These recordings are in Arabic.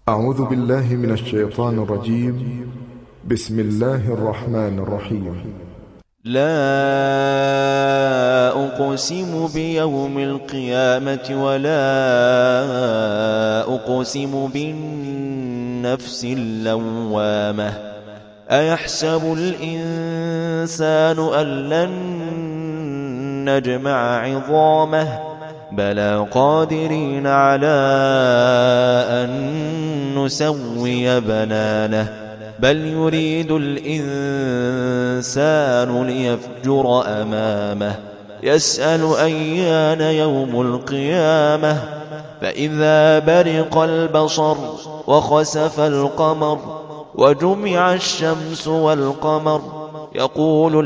أعوذ بالله من الشيطان الرجيم. بسم الله الرحمن الرحيم. لا أقسم بيوم القيامة ولا أقسم بالنفس اللوامة أيحسب الإنسان أن لن نجمع عظامه بلى قادرين على أن نسوي بنانه بل يريد الإنسان ليفجر أمامه يسأل أيان يوم القيامة فإذا برق البصر وخسف القمر وجمع الشمس والقمر يقول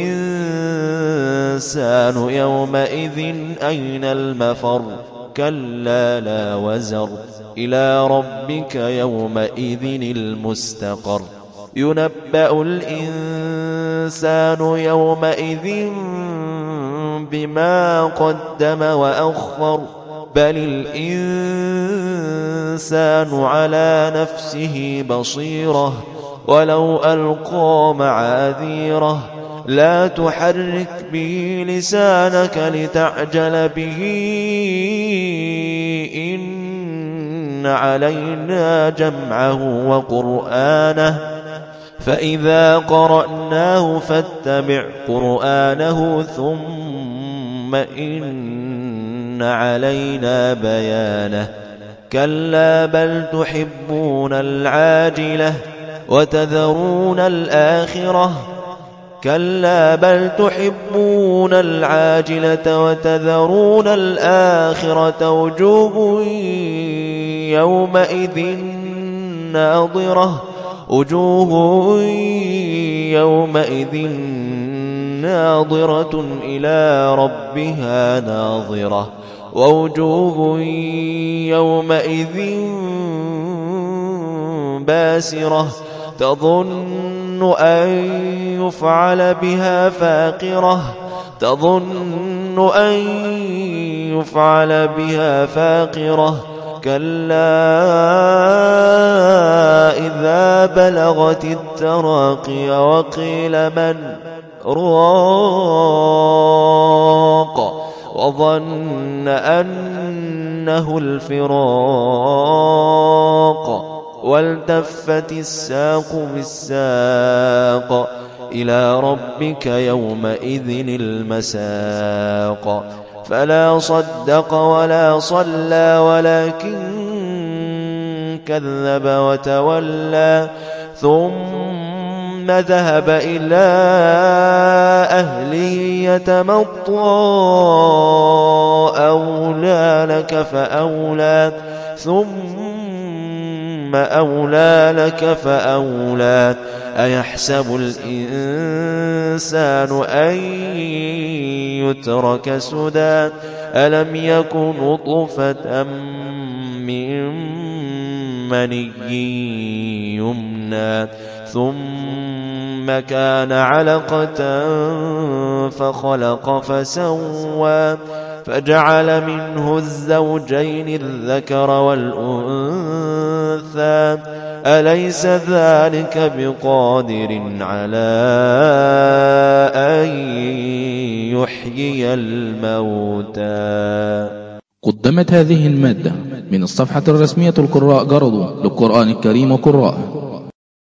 الإنسان يومئذ أين المفر كلا لا وزر إلى ربك يومئذ المستقر ينبأ الإنسان يومئذ بما قدم وأخر بل الإنسان على نفسه بصيرة ولو ألقى معاذيره لا تحرك به لسانك لتعجل به إن علينا جمعه وقرآنه فإذا قرأناه فاتبع قرآنه ثم إن علينا بيانه كلا بل تحبون العاجلة وتذرون الآخرة كلا بل تحبون العاجلة وتذرون الآخرة وجوه يومئذ ناظرة إلى ربها ناظرة ووجوه يومئذ باسرة تظن أن يفعل بها فاقرة كلا إذا بلغت التراقي وقيل من راق وظن أنه الفراق والتفت الساق بالساق إلى ربك يومئذ المساق فلا صدق ولا صلى ولكن كذب وتولى ثم ذهب إلى أهله يتمطى أولى لك فأولى ثم أولى لك فأولى أيحسب الإنسان أن يترك سدى ألم يكن نطفة من مني يمنى ثم كان علقة فخلق فسوى فجعل منه الزوجين الذكر والأنثى أليس ذلك بقادر على أن يحيي الموتى. قدمت هذه المادة من الصفحة الرسمية القراء جرضوا للقرآن الكريم وقراءه